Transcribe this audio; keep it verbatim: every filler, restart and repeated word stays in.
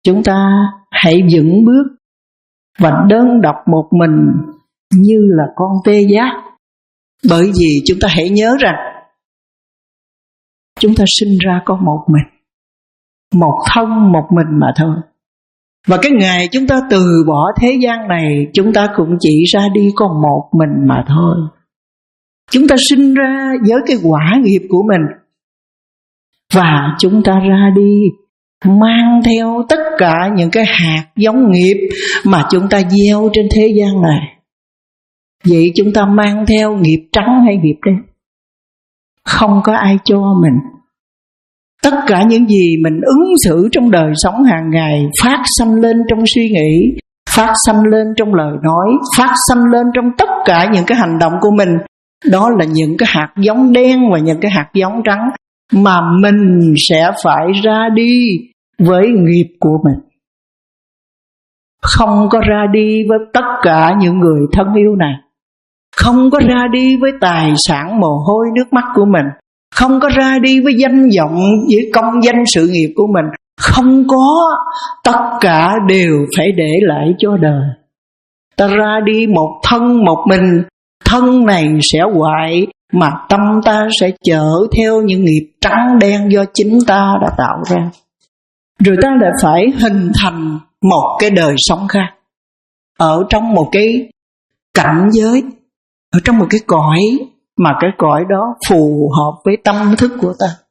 chúng ta hãy vững bước và đơn độc một mình như là con tê giác. Bởi vì chúng ta hãy nhớ rằng chúng ta sinh ra có một mình, một thân một mình mà thôi. Và cái ngày chúng ta từ bỏ thế gian này, chúng ta cũng chỉ ra đi có một mình mà thôi. Chúng ta sinh ra với cái quả nghiệp của mình, và chúng ta ra đi mang theo tất cả những cái hạt giống nghiệp mà chúng ta gieo trên thế gian này. Vậy chúng ta mang theo nghiệp trắng hay nghiệp đen? Không có ai cho mình. Tất cả những gì mình ứng xử trong đời sống hàng ngày phát sanh lên trong suy nghĩ, phát sanh lên trong lời nói, phát sanh lên trong tất cả những cái hành động của mình. Đó là những cái hạt giống đen và những cái hạt giống trắng mà mình sẽ phải ra đi với nghiệp của mình. Không có ra đi với tất cả những người thân yêu này, không có ra đi với tài sản mồ hôi nước mắt của mình, không có ra đi với danh vọng, với công danh sự nghiệp của mình. Không có, tất cả đều phải để lại cho đời. Ta ra đi một thân một mình, thân này sẽ hoại, mà tâm ta sẽ chở theo những nghiệp trắng đen do chính ta đã tạo ra. Rồi ta lại phải hình thành một cái đời sống khác, ở trong một cái cảnh giới, ở trong một cái cõi mà cái cõi đó phù hợp với tâm thức của ta.